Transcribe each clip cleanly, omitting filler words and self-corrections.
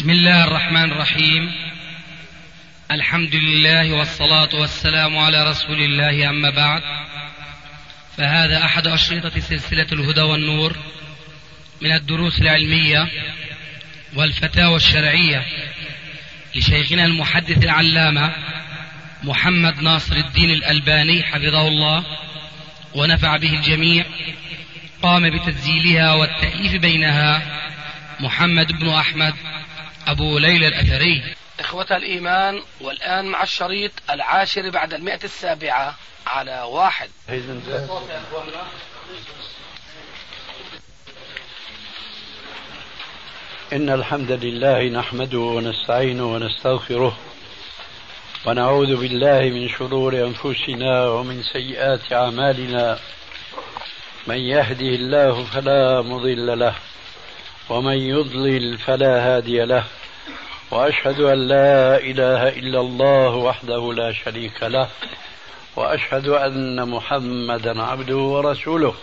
بسم الله الرحمن الرحيم. الحمد لله والصلاة والسلام على رسول الله، أما بعد، فهذا أحد أشرطة سلسلة الهدى والنور من الدروس العلمية والفتاوى الشرعية لشيخنا المحدث العلامة محمد ناصر الدين الألباني حفظه الله ونفع به الجميع. قام بتسجيلها والتأليف بينها محمد بن أحمد أبو ليلى الأثري. إخوة الإيمان، والآن مع الشريط 10 بعد 107 على 1. إن الحمد لله نحمده ونستعينه ونستغفره ونعوذ بالله من شرور أنفسنا ومن سيئات أعمالنا. من يهده الله فلا مضل له ومن يضلل فلا هادي له، وأشهد أن لا إله إلا الله وحده لا شريك له، وأشهد أن محمدا عبده ورسوله.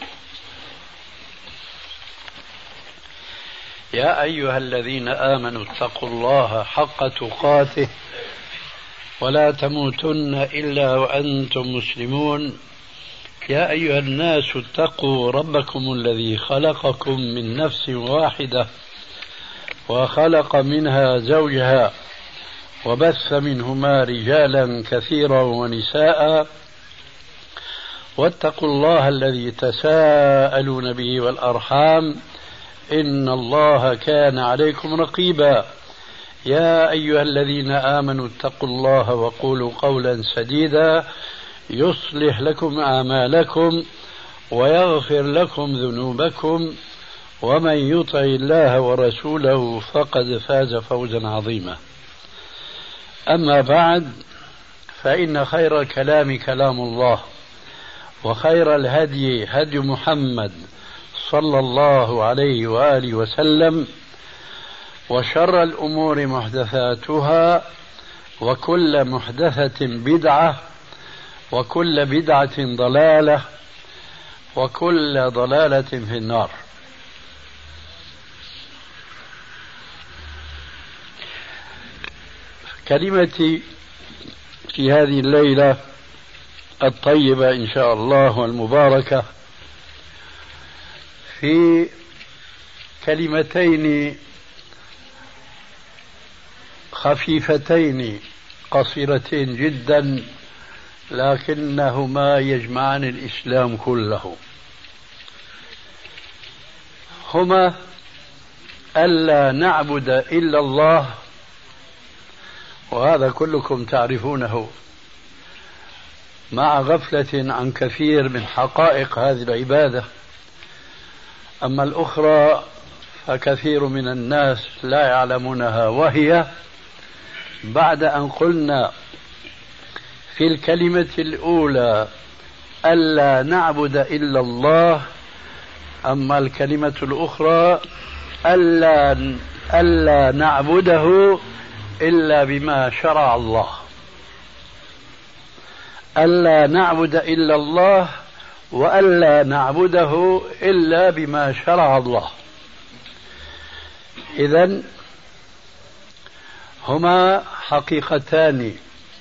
يا أيها الذين آمنوا اتقوا الله حق تقاته ولا تموتن إلا وأنتم مسلمون. يا أيها الناس اتقوا ربكم الذي خلقكم من نفس واحدة وخلق منها زوجها وبث منهما رجالا كثيرا ونساء، واتقوا الله الذي تساءلون به والأرحام إن الله كان عليكم رقيبا. يا أيها الذين آمنوا اتقوا الله وقولوا قولا سديدا يصلح لكم أعمالكم ويغفر لكم ذنوبكم، ومن يطع الله ورسوله فقد فاز فوزا عظيما. أما بعد، فإن خير الكلام كلام الله، وخير الهدي هدي محمد صلى الله عليه وآله وسلم، وشر الأمور محدثاتها، وكل محدثة بدعة، وكل بدعة ضلالة، وكل ضلالة في النار. كلمتي في هذه الليلة الطيبة إن شاء الله والمباركة في كلمتين خفيفتين قصيرتين جدا، لكنهما يجمعان الإسلام كله. هما ألا نعبد إلا الله، وهذا كلكم تعرفونه، مع غفلة عن كثير من حقائق هذه العبادة. أما الأخرى فكثير من الناس لا يعلمونها، وهي بعد أن قلنا في الكلمة الأولى ألا نعبد إلا الله، أما الكلمة الأخرى ألا نعبده إلا بما شرع الله. ألا نعبد إلا الله وألا نعبده إلا بما شرع الله. إذن هما حقيقتان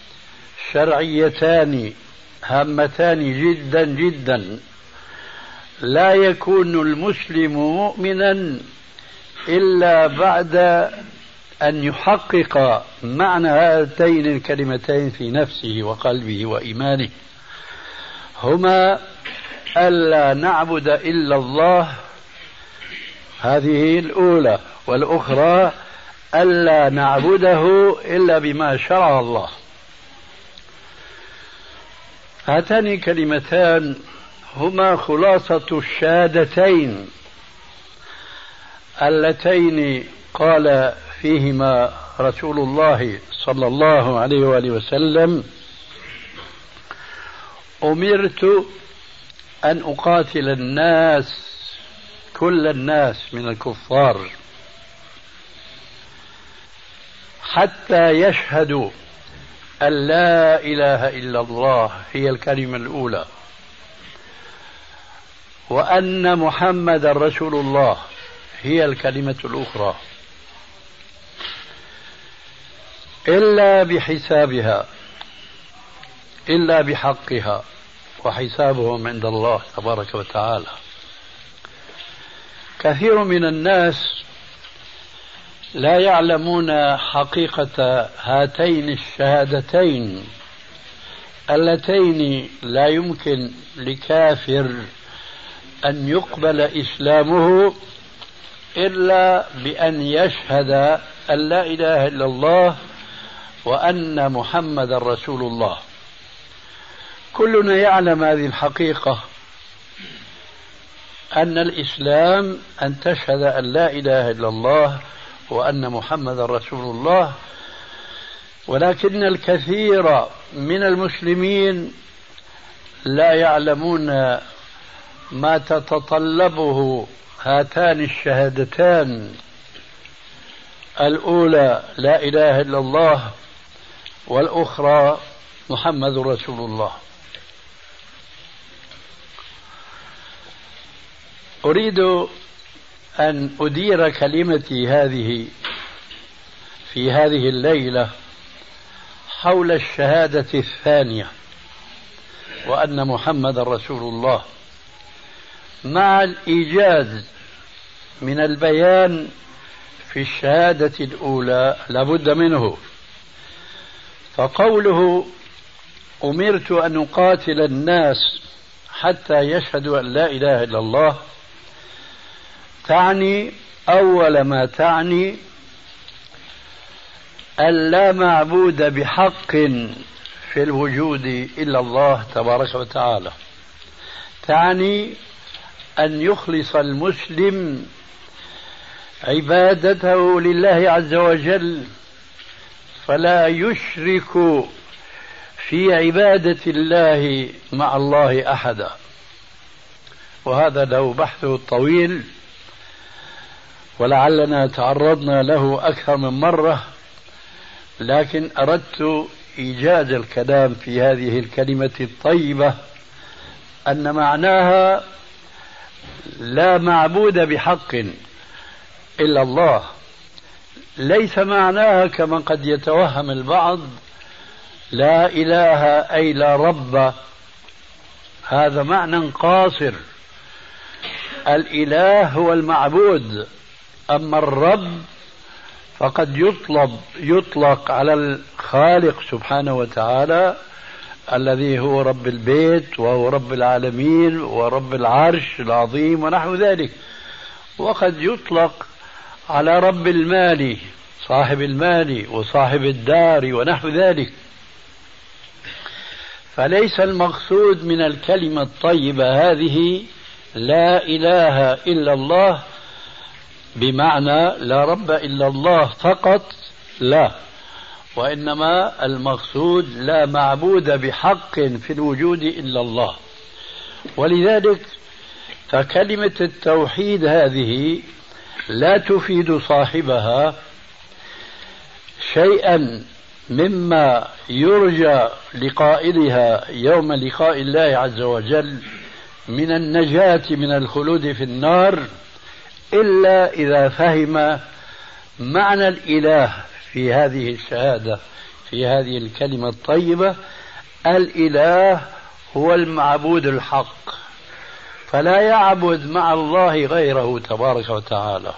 شرعيتان هامتان جدا جدا. لا يكون المسلم مؤمنا إلا بعد أن يحقق معنى هاتين الكلمتين في نفسه وقلبه وإيمانه. هما ألا نعبد إلا الله، هذه الأولى، والأخرى ألا نعبده إلا بما شرع الله. هاتان الكلمتان هما خلاصة الشهادتين اللتين قال فيهما رسول الله صلى الله عليه وآله وسلم: أمرت أن أقاتل الناس، كل الناس من الكفار، حتى يشهدوا أن لا إله إلا الله، هي الكلمة الأولى، وأن محمد رسول الله، هي الكلمة الأخرى. إلا بحسابها، إلا بحقها، وحسابهم عند الله تبارك وتعالى. كثير من الناس لا يعلمون حقيقة هاتين الشهادتين اللتين لا يمكن لكافر أن يقبل إسلامه إلا بأن يشهد أن لا إله إلا الله وأن محمد رسول الله. كلنا يعلم هذه الحقيقة، أن الإسلام أن تشهد أن لا إله إلا الله وأن محمد رسول الله، ولكن الكثير من المسلمين لا يعلمون ما تتطلبه هاتان الشهادتان، الأولى لا إله إلا الله والأخرى محمد رسول الله. أريد أن أدير كلمتي هذه في هذه الليلة حول الشهادة الثانية وأن محمد رسول الله، مع الإيجاز من البيان في الشهادة الأولى لابد منه. فقوله أمرت أن أقاتل الناس حتى يشهدوا أن لا إله إلا الله تعني أول ما تعني أن لا معبود بحق في الوجود إلا الله تبارك وتعالى، تعني أن يخلص المسلم عبادته لله عز وجل، فلا يشرك في عبادة الله مع الله أحدا. وهذا له بحث طويل ولعلنا تعرضنا له أكثر من مرة، لكن أردت إيجاز الكلام في هذه الكلمة الطيبة، أن معناها لا معبود بحق إلا الله، ليس معناها كما قد يتوهم البعض لا إله أي لا رب، هذا معنى قاصر. الإله هو المعبود، أما الرب فقد يطلق على الخالق سبحانه وتعالى الذي هو رب البيت وهو رب العالمين ورب العرش العظيم ونحو ذلك، وقد يطلق على رب المال صاحب المال وصاحب الدار ونحو ذلك. فليس المقصود من الكلمة الطيبة هذه لا إله إلا الله بمعنى لا رب إلا الله فقط، لا، وإنما المقصود لا معبود بحق في الوجود إلا الله. ولذلك فكلمة التوحيد هذه لا تفيد صاحبها شيئا مما يرجى لقائلها يوم لقاء الله عز وجل من النجاة من الخلود في النار، إلا إذا فهم معنى الإله في هذه الشهادة، في هذه الكلمة الطيبة. الإله هو المعبود الحق، فلا يعبد مع الله غيره تبارك وتعالى.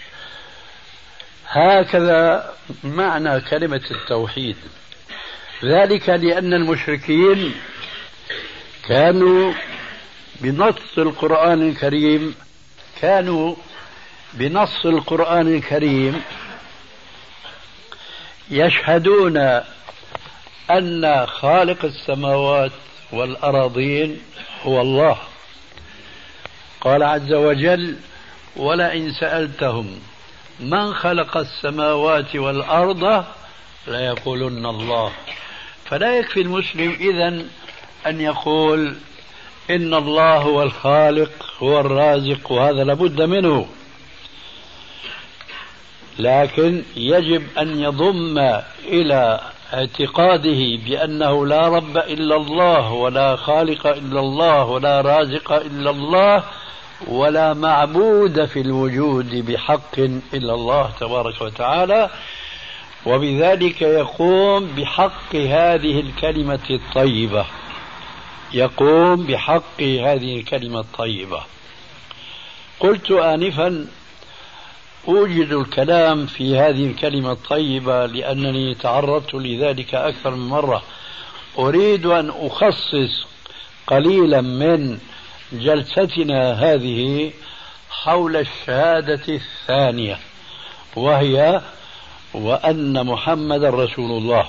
هكذا معنى كلمة التوحيد. ذلك لأن المشركين كانوا بنص القرآن الكريم يشهدون أن خالق السماوات والأراضين هو الله. قال عز وجل ولئن سألتهم من خلق السماوات والأرض ليقولن الله. فلا يكفي المسلم إذن أن يقول إن الله هو الخالق هو الرازق، وهذا لابد منه، لكن يجب أن يضم إلى اعتقاده بأنه لا رب إلا الله ولا خالق إلا الله ولا رازق إلا الله ولا معبود في الوجود بحق إلا الله تبارك وتعالى، وبذلك يقوم بحق هذه الكلمة الطيبة، يقوم بحق هذه الكلمة الطيبة. قلت آنفا أوجد الكلام في هذه الكلمة الطيبة لأنني تعرضت لذلك أكثر من مرة. أريد أن أخصص قليلا من جلستنا هذه حول الشهادة الثانية، وهي وأن محمد رسول الله.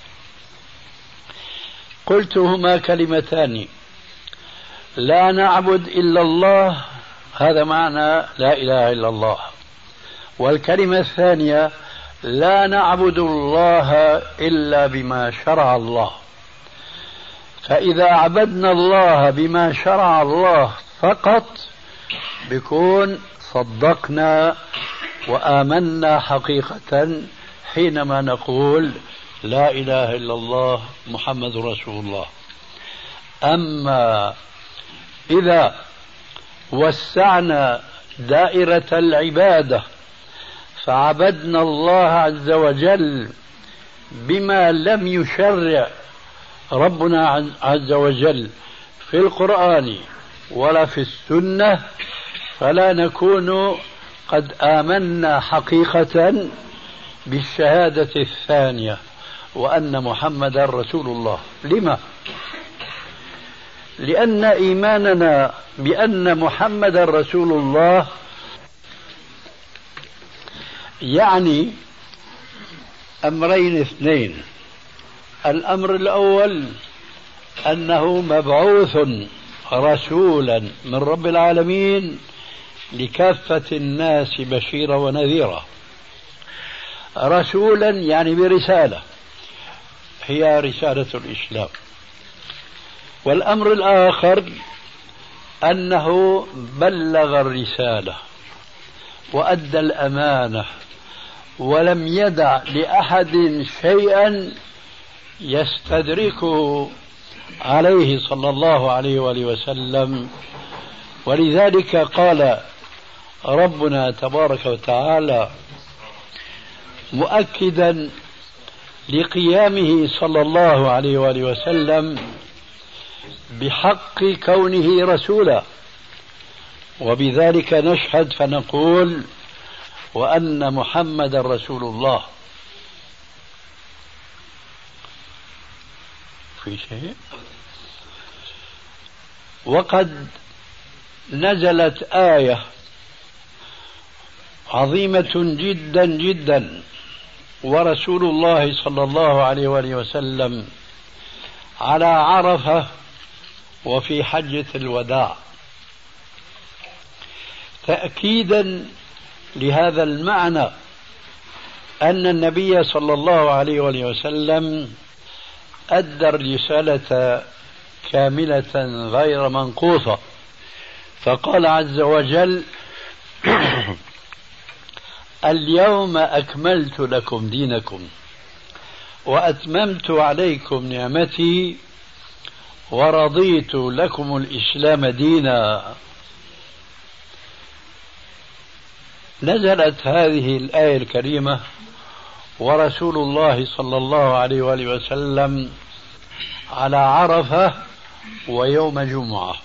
قلت هما كلمتان، لا نعبد إلا الله، هذا معنى لا إله إلا الله. والكلمة الثانية لا نعبد الله إلا بما شرع الله. فإذا عبدنا الله بما شرع الله فقط بكون صدقنا وآمنا حقيقة حينما نقول لا إله إلا الله محمد رسول الله. أما إذا وسعنا دائرة العبادة فعبدنا الله عز وجل بما لم يشرع ربنا عز وجل في القرآن ولا في السنة، فلا نكون قد آمنا حقيقة بالشهادة الثانية وأن محمد رسول الله. لما؟ لأن إيماننا بأن محمد رسول الله يعني أمرين اثنين. الأمر الأول أنه مبعوث رسولا من رب العالمين لكافة الناس بشيرا ونذيرا. رسولا يعني برسالة، هي رسالة الإسلام. والأمر الآخر أنه بلغ الرسالة وأدى الأمانة ولم يدع لأحد شيئا يستدركه عليه صلى الله عليه وآله وسلم. ولذلك قال ربنا تبارك وتعالى مؤكدا لقيامه صلى الله عليه وآله وسلم بحق كونه رسولا، وبذلك نشهد فنقول وأن محمد رسول الله. في شيء؟ وقد نزلت آية عظيمة جدا جدا، ورسول الله صلى الله عليه وآله وسلم على عرفة وفي حجة الوداع، تأكيدا لهذا المعنى أن النبي صلى الله عليه وآله وسلم أدى الرسالة كاملة غير منقوصة. فقال عز وجل اليوم أكملت لكم دينكم وأتممت عليكم نعمتي ورضيت لكم الإسلام دينا. نزلت هذه الآية الكريمة ورسول الله صلى الله عليه وآله وسلم على عرفة ويوم جمعة.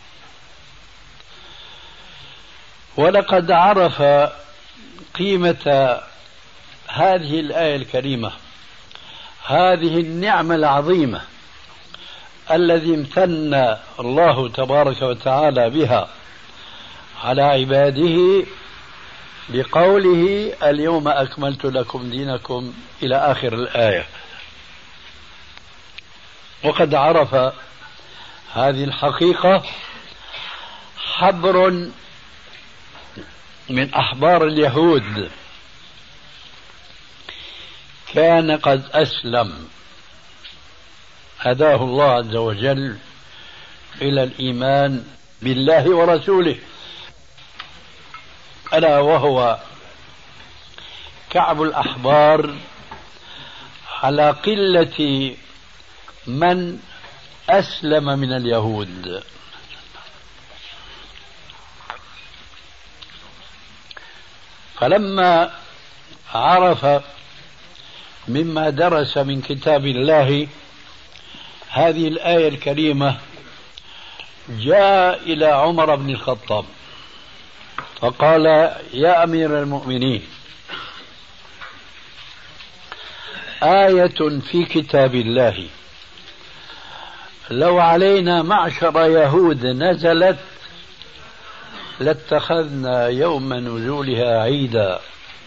ولقد عرف قيمة هذه الآية الكريمة، هذه النعمة العظيمة الذي امتن الله تبارك وتعالى بها على عباده بقوله اليوم أكملت لكم دينكم إلى آخر الآية. وقد عرف هذه الحقيقة حبر من أحبار اليهود كان قد أسلم، هداه الله عز وجل إلى الإيمان بالله ورسوله، ألا وهو كعب الأحبار، على قلة من أسلم من اليهود. فلما عرف مما درس من كتاب الله هذه الآية الكريمة، جاء إلى عمر بن الخطاب فقال: يا أمير المؤمنين، آية في كتاب الله لو علينا معشر يهود نزلت لاتخذنا يوم نزولها عيدا،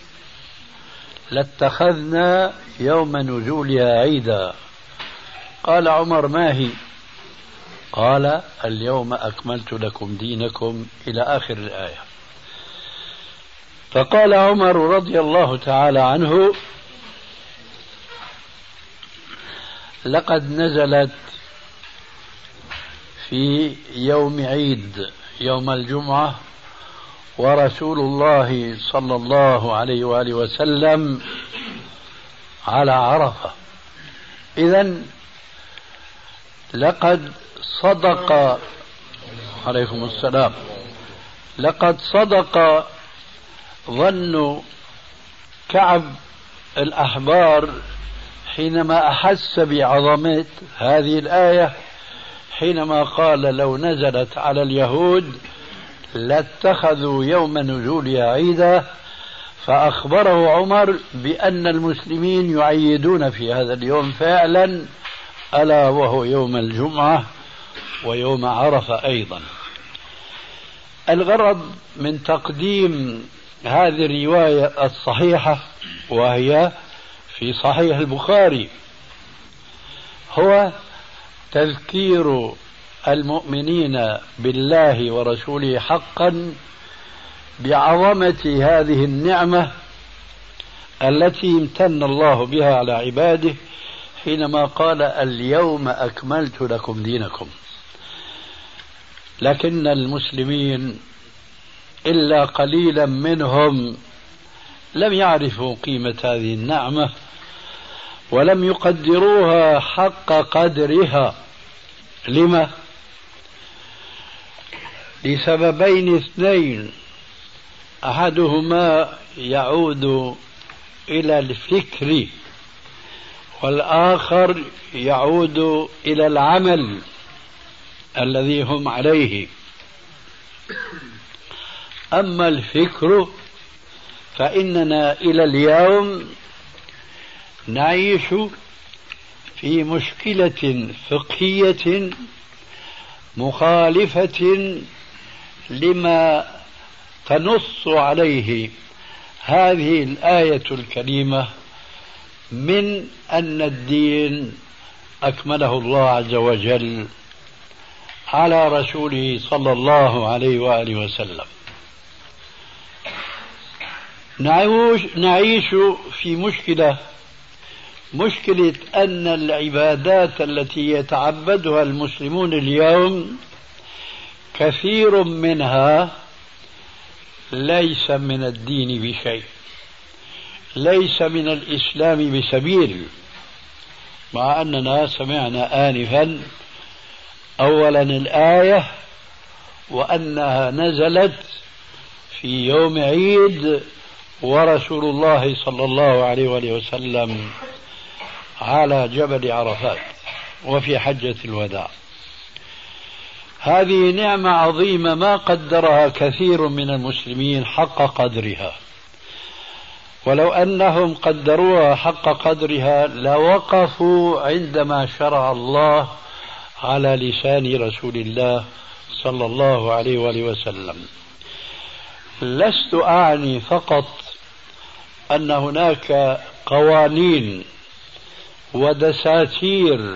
لاتخذنا يوم نزولها عيدا. قال عمر: ما هي؟ قال: اليوم أكملت لكم دينكم، إلى آخر الآية. فقال عمر رضي الله تعالى عنه: لقد نزلت في يوم عيد، يوم الجمعة، ورسول الله صلى الله عليه وآله وسلم على عرفة. إذن لقد صدق، عليكم السلام، لقد صدق ظن كعب الأحبار حينما أحس بعظمة هذه الآية، حينما قال: لو نزلت على اليهود لاتخذوا يوم نزولها عيدا. فأخبره عمر بأن المسلمين يعيدون في هذا اليوم فعلا، ألا وهو يوم الجمعة ويوم عرفة أيضا. الغرض من تقديم هذه الرواية الصحيحة، وهي في صحيح البخاري، هو تذكير المؤمنين بالله ورسوله حقا بعظمة هذه النعمة التي امتن الله بها على عباده حينما قال: اليوم أكملت لكم دينكم. لكن المسلمين إلا قليلا منهم لم يعرفوا قيمة هذه النعمة ولم يقدروها حق قدرها. لما؟ لسببين اثنين، أحدهما يعود إلى الفكر، والآخر يعود إلى العمل الذي هم عليه. أما الفكر فإننا إلى اليوم نعيش في مشكلة فقهية مخالفة لما تنص عليه هذه الآية الكريمة من أن الدين أكمله الله عز وجل على رسوله صلى الله عليه وآله وسلم. نعيش في مشكلة أن العبادات التي يتعبدها المسلمون اليوم كثير منها ليس من الدين بشيء، ليس من الإسلام بسبيل، مع أننا سمعنا آنفا أولا الآية وأنها نزلت في يوم عيد ورسول الله صلى الله عليه وآله وسلم على جبل عرفات وفي حجة الوداع. هذه نعمة عظيمة ما قدرها كثير من المسلمين حق قدرها، ولو أنهم قدروها حق قدرها لوقفوا عندما شرع الله على لسان رسول الله صلى الله عليه وآله وسلم. لست أعني فقط أن هناك قوانين ودساتير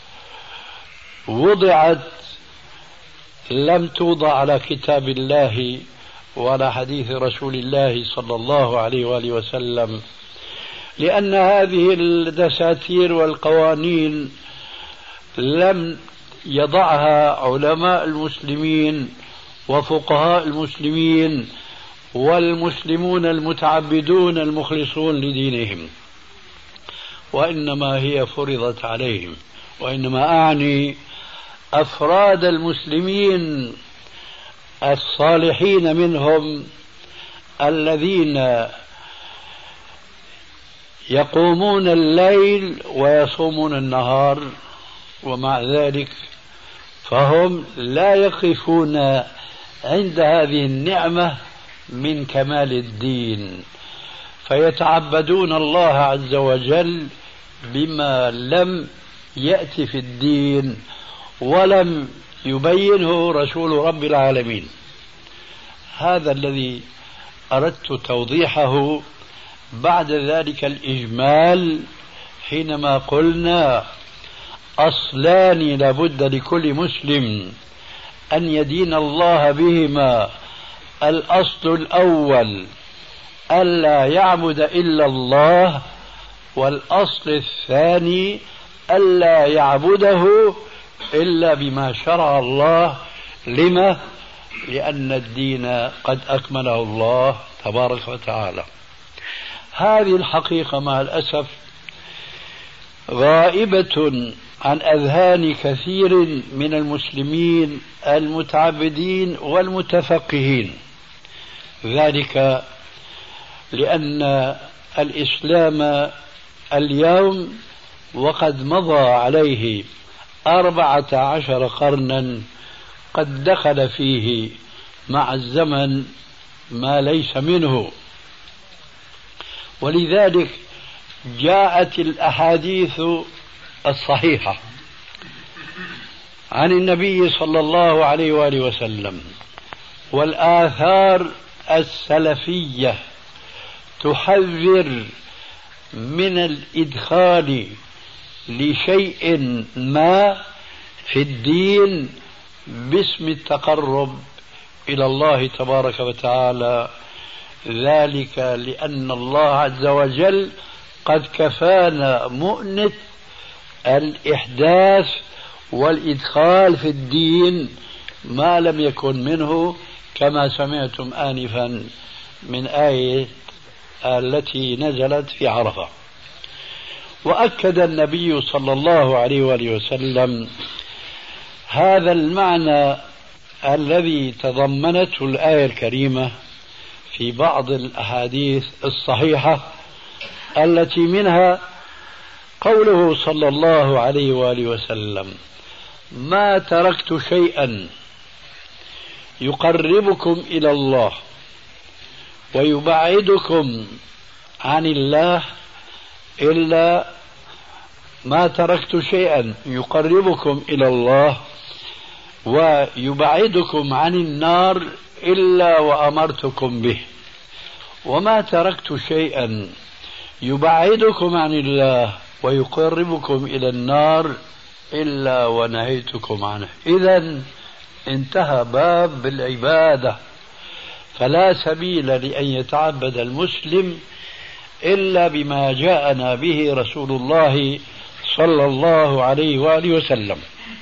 وضعت لم توضع على كتاب الله وعلى حديث رسول الله صلى الله عليه وآله وسلم، لأن هذه الدساتير والقوانين لم يضعها علماء المسلمين وفقهاء المسلمين والمسلمون المتعبدون المخلصون لدينهم، وإنما هي فرضت عليهم. وإنما أعني أفراد المسلمين الصالحين منهم الذين يقومون الليل ويصومون النهار، ومع ذلك فهم لا يقفون عند هذه النعمة من كمال الدين، فيتعبدون الله عز وجل بما لم يأتي في الدين ولم يبينه رسول رب العالمين. هذا الذي أردت توضيحه بعد ذلك الإجمال، حينما قلنا أصلان لابد لكل مسلم أن يدين الله بهما. الأصل الأول ألا يعبد إلا الله، والأصل الثاني ألا يعبده إلا بما شرع الله. لما؟ لأن الدين قد أكمله الله تبارك وتعالى. هذه الحقيقة مع الأسف غائبة عن أذهان كثير من المسلمين المتعبدين والمتفقهين، ذلك لأن الإسلام اليوم وقد مضى عليه 14 قرنا قد دخل فيه مع الزمن ما ليس منه، ولذلك جاءت الأحاديث الصحيحة عن النبي صلى الله عليه وآله وسلم والآثار السلفية تحذر من الإدخال لشيء ما في الدين باسم التقرب إلى الله تبارك وتعالى، ذلك لأن الله عز وجل قد كفانا مؤنة الإحداث والإدخال في الدين ما لم يكن منه، كما سمعتم آنفا من آية التي نزلت في عرفة. وأكد النبي صلى الله عليه وآله وسلم هذا المعنى الذي تضمنته الآية الكريمة في بعض الأحاديث الصحيحة، التي منها قوله صلى الله عليه وآله وسلم: ما تركت شيئا يقربكم إلى الله ويبعدكم عن الله إلا ما تركت شيئا يقربكم إلى الله ويبعدكم عن النار إلا وأمرتكم به، وما تركت شيئا يبعدكم عن الله ويقربكم إلى النار إلا ونهيتكم عنه. إذن انتهى باب العبادة، فلا سبيل لأن يتعبد المسلم إلا بما جاءنا به رسول الله صلى الله عليه وآله وسلم.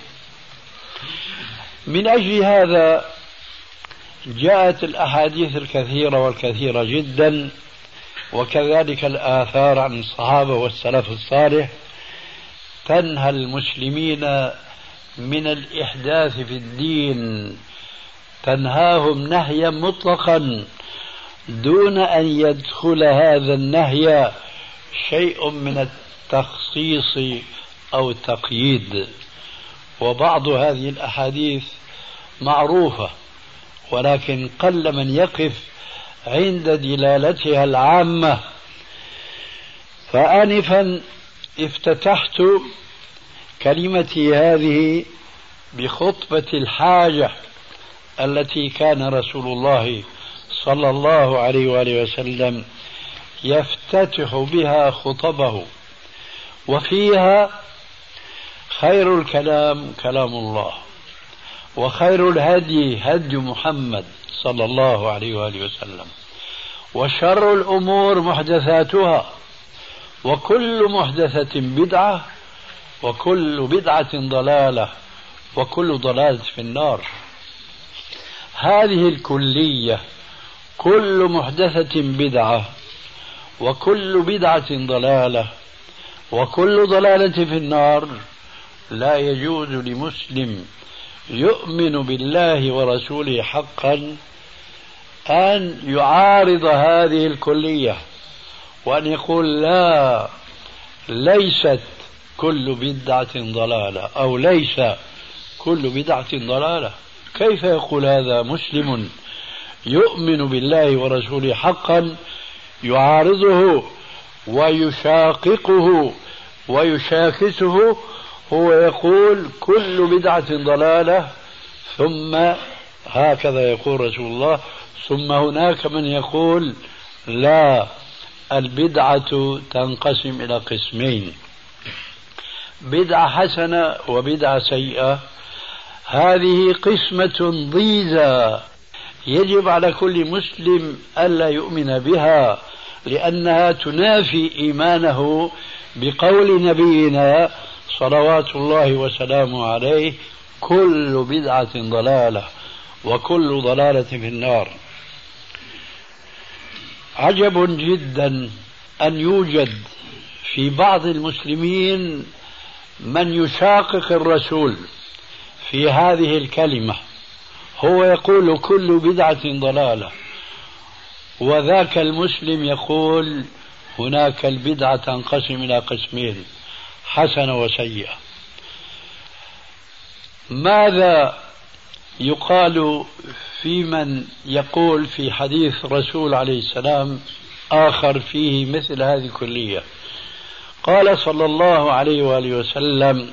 من أجل هذا جاءت الأحاديث الكثيرة والكثيرة جدا، وكذلك الآثار عن الصحابة والسلف الصالح تنهى المسلمين من الإحداث في الدين، تنهاهم نهيا مطلقا دون أن يدخل هذا النهي شيء من التخصيص أو التقييد. وبعض هذه الأحاديث معروفة، ولكن قل من يقف عند دلالتها العامة. فآنفا افتتحت كلمتي هذه بخطبة الحاجة التي كان رسول الله صلى الله عليه وآله وسلم يفتتح بها خطبه، وفيها خير الكلام كلام الله، وخير الهدي هدي محمد صلى الله عليه وآله وسلم، وشر الأمور محدثاتها، وكل محدثة بدعة، وكل بدعة ضلالة، وكل ضلالة في النار. هذه الكلية كل محدثة بدعة، وكل بدعة ضلالة، وكل ضلالة في النار، لا يجوز لمسلم يؤمن بالله ورسوله حقا أن يعارض هذه الكلية وأن يقول لا، ليست كل بدعة ضلالة، أو ليس كل بدعة ضلالة. كيف يقول هذا مسلم يؤمن بالله ورسوله حقا يعارضه ويشاققه ويشاكسه، هو يقول كل بدعة ضلالة، ثم هكذا يقول رسول الله، ثم هناك من يقول لا، البدعة تنقسم إلى قسمين: بدعة حسنة وبدعة سيئة. هذه قسمة ضيزى يجب على كل مسلم ألا يؤمن بها، لأنها تنافي إيمانه بقول نبينا صلوات الله وسلامه عليه: كل بدعة ضلالة وكل ضلالة في النار. عجب جدا أن يوجد في بعض المسلمين من يشاقق الرسول في هذه الكلمة. هو يقول كل بدعة ضلالة، وذاك المسلم يقول هناك البدعة تنقسم إلى قسمين: حسنة وسيئة. ماذا يقال في من يقول في حديث رسول عليه السلام آخر فيه مثل هذه الكلية؟ قال صلى الله عليه وآله وسلم: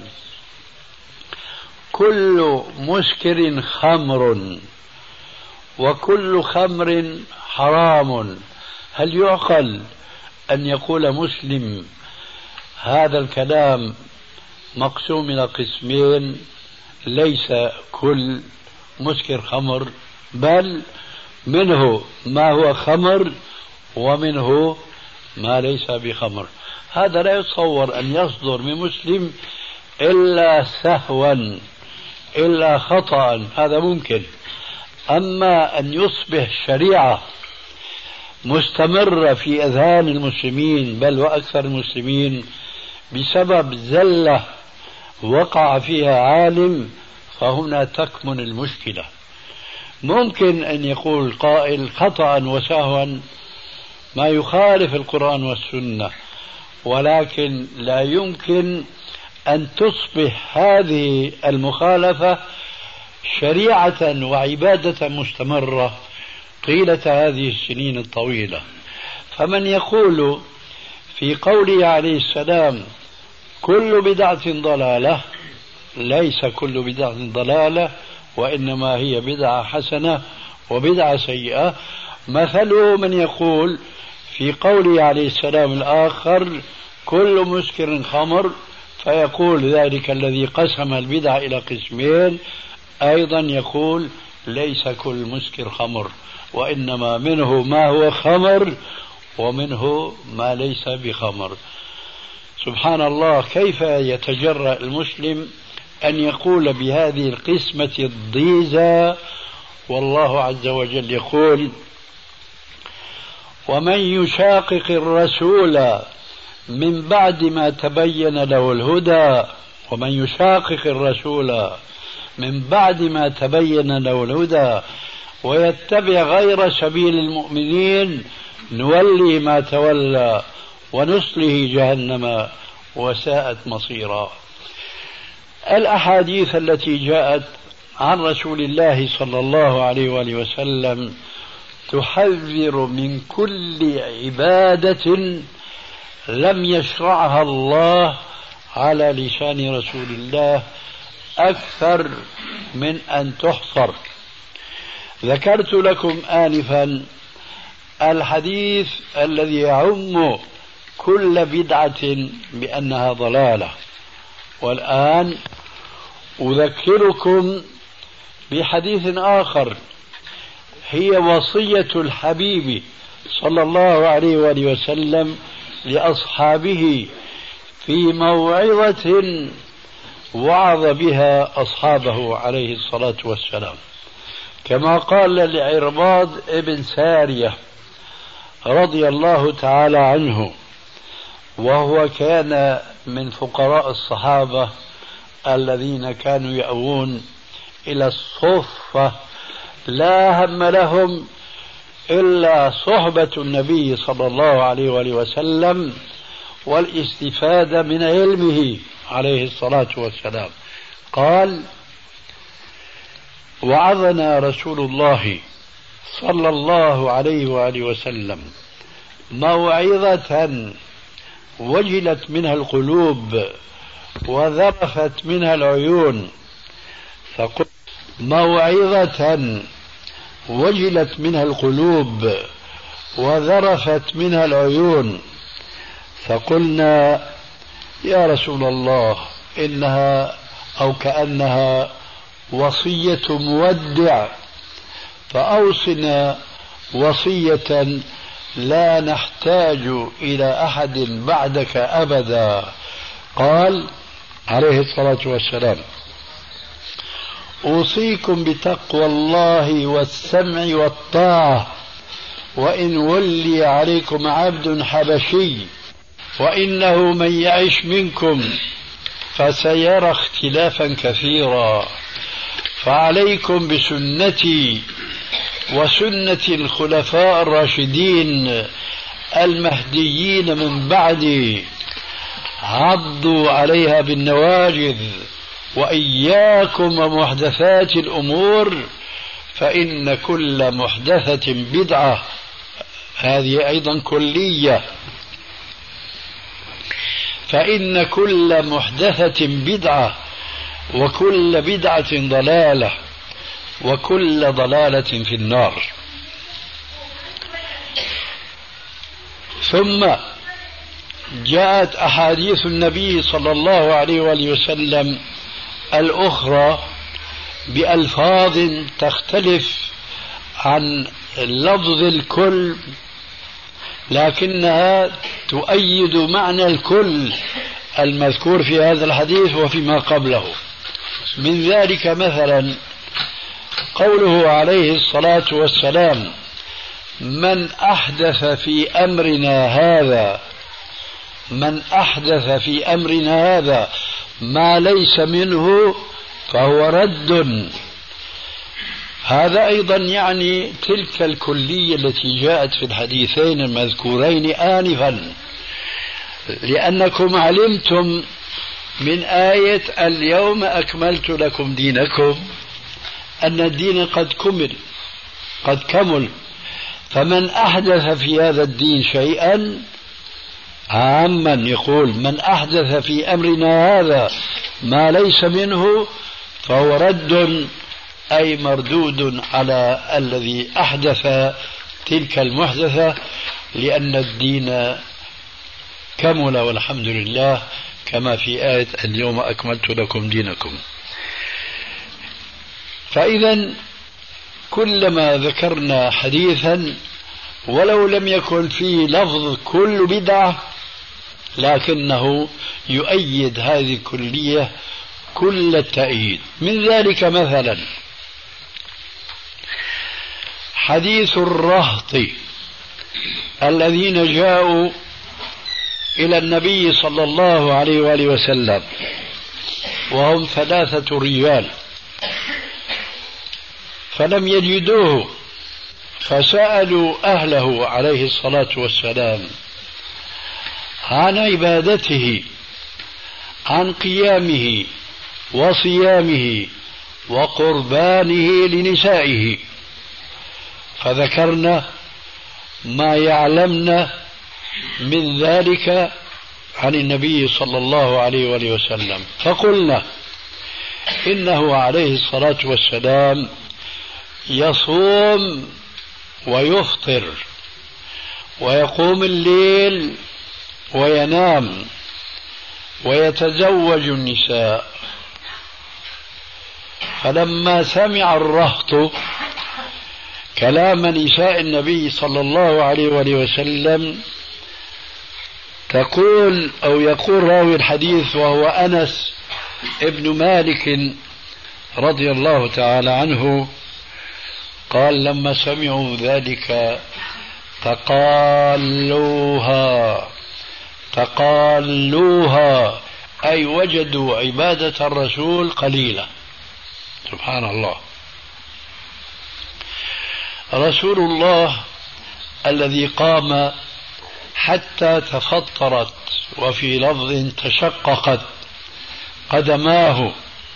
كل مسكر خمر وكل خمر حرام. هل يعقل أن يقول مسلم هذا الكلام مقسوم إلى قسمين؟ ليس كل مسكر خمر، بل منه ما هو خمر ومنه ما ليس بخمر. هذا لا يتصور أن يصدر من مسلم إلا سهوا، إلا خطأ، هذا ممكن. أما أن يصبح شريعة مستمرة في أذهان المسلمين بل وأكثر المسلمين بسبب زلة وقع فيها عالم، فهنا تكمن المشكلة. ممكن أن يقول قائل خطأ وسهوا ما يخالف القرآن والسنة، ولكن لا يمكن أن تصبح هذه المخالفة شريعة وعبادة مستمرة طيلة هذه السنين الطويلة. فمن يقول في قوله عليه السلام كل بدعة ضلالة، ليس كل بدعة ضلالة، وإنما هي بدعة حسنة وبدعة سيئة. مثله من يقول في قوله عليه السلام الآخر كل مسكر خمر، فيقول ذلك الذي قسم البدع إلى قسمين أيضا يقول ليس كل مسكر خمر، وإنما منه ما هو خمر ومنه ما ليس بخمر. سبحان الله، كيف يتجرأ المسلم أن يقول بهذه القسمة الضيزى؟ والله عز وجل يقول ومن يشاقق الرسول من بعد ما تبين له الهدى، ومن يشاقق الرسول من بعد ما تبين له الهدى ويتبع غير سبيل المؤمنين نولي ما تولى ونصله جهنم وساءت مصيرا. الأحاديث التي جاءت عن رسول الله صلى الله عليه وآله وسلم تحذر من كل عبادة لم يشرعها الله على لسان رسول الله أكثر من أن تحصر. ذكرت لكم آنفا الحديث الذي يعم كل بدعة بأنها ضلالة، والآن أذكركم بحديث آخر هي وصية الحبيب صلى الله عليه وآله وسلم لأصحابه في موعظة وعظ بها أصحابه عليه الصلاة والسلام، كما قال لعرباض ابن سارية رضي الله تعالى عنه، وهو كان من فقراء الصحابة الذين كانوا يأوون إلى الصفة، لا هم لهم إلا صحبة النبي صلى الله عليه وآله وسلم والاستفادة من علمه عليه الصلاة والسلام. قال: وعظنا رسول الله صلى الله عليه وآله وسلم موعظة وجلت منها القلوب وذرفت منها العيون، فقل موعظة وجلت منها القلوب وذرفت منها العيون، فقلنا: يا رسول الله، إنها أو كأنها وصية مودع، فأوصنا وصية لا نحتاج إلى أحد بعدك أبدا. قال عليه الصلاة والسلام: أوصيكم بتقوى الله والسمع والطاعة، وإن ولي عليكم عبد حبشي، وإنه من يعش منكم فسيرى اختلافا كثيرا، فعليكم بسنتي وسنة الخلفاء الراشدين المهديين من بعدي، عضوا عليها بالنواجذ، وإياكم ومحدثات الأمور، فإن كل محدثة بدعة. هذه أيضا كلية. فإن كل محدثة بدعة، وكل بدعة ضلالة، وكل ضلالة في النار. ثم جاءت أحاديث النبي صلى الله عليه وآله وسلم الأخرى بألفاظ تختلف عن لفظ الكل، لكنها تؤيد معنى الكل المذكور في هذا الحديث وفيما قبله. من ذلك مثلا قوله عليه الصلاة والسلام: من أحدث في أمرنا هذا ما ليس منه فهو رد. هذا أيضا يعني تلك الكلية التي جاءت في الحديثين المذكورين آنفا، لأنكم علمتم من آية اليوم أكملت لكم دينكم أن الدين قد كمل. فمن أحدث في هذا الدين شيئا عاما يقول: من أحدث في أمرنا هذا ما ليس منه فهو رد، أي مردود على الذي أحدث تلك المحدثة، لأن الدين كمل والحمد لله، كما في آية اليوم أكملت لكم دينكم. فإذا كلما ذكرنا حديثا ولو لم يكن فيه لفظ كل بدعة، لكنه يؤيد هذه الكلية كل التأييد. من ذلك مثلا حديث الرهط الذين جاءوا إلى النبي صلى الله عليه وآله وسلم، وهم 3 رجال، فلم يجدوه، فسألوا أهله عليه الصلاة والسلام عن عبادته، عن قيامه وصيامه وقربانه لنسائه، فذكرنا ما يعلمنا من ذلك عن النبي صلى الله عليه وآله وسلم، فقلنا إنه عليه الصلاة والسلام يصوم ويفطر ويقوم الليل وينام ويتزوج النساء. فلما سمع الرهط كلام نساء النبي صلى الله عليه وآله وسلم، يقول راوي الحديث وهو أنس ابن مالك رضي الله تعالى عنه، قال: لما سمعوا ذلك تقالوها، أي وجدوا عبادة الرسول قليلة. سبحان الله، رسول الله الذي قام حتى تفطرت وفي لفظ تشققت قدماه.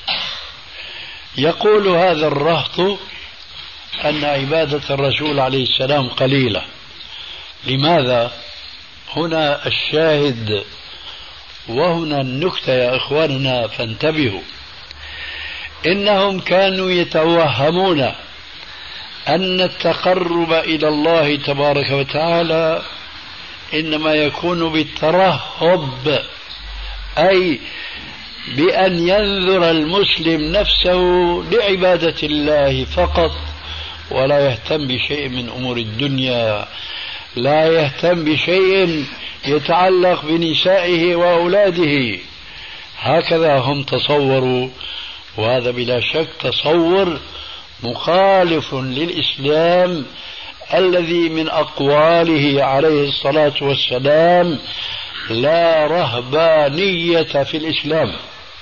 يقول هذا الرهط أن عبادة الرسول عليه السلام قليلة. لماذا؟ هنا الشاهد وهنا النكتة يا إخواننا، فانتبهوا. إنهم كانوا يتوهمون أن التقرب إلى الله تبارك وتعالى إنما يكون بالترهب، أي بأن ينذر المسلم نفسه لعبادة الله فقط، ولا يهتم بشيء من أمور الدنيا، لا يهتم بشيء يتعلق بنسائه وأولاده. هكذا هم تصوروا، وهذا بلا شك تصور مخالف للإسلام الذي من أقواله عليه الصلاة والسلام: لا رهبانية في الإسلام.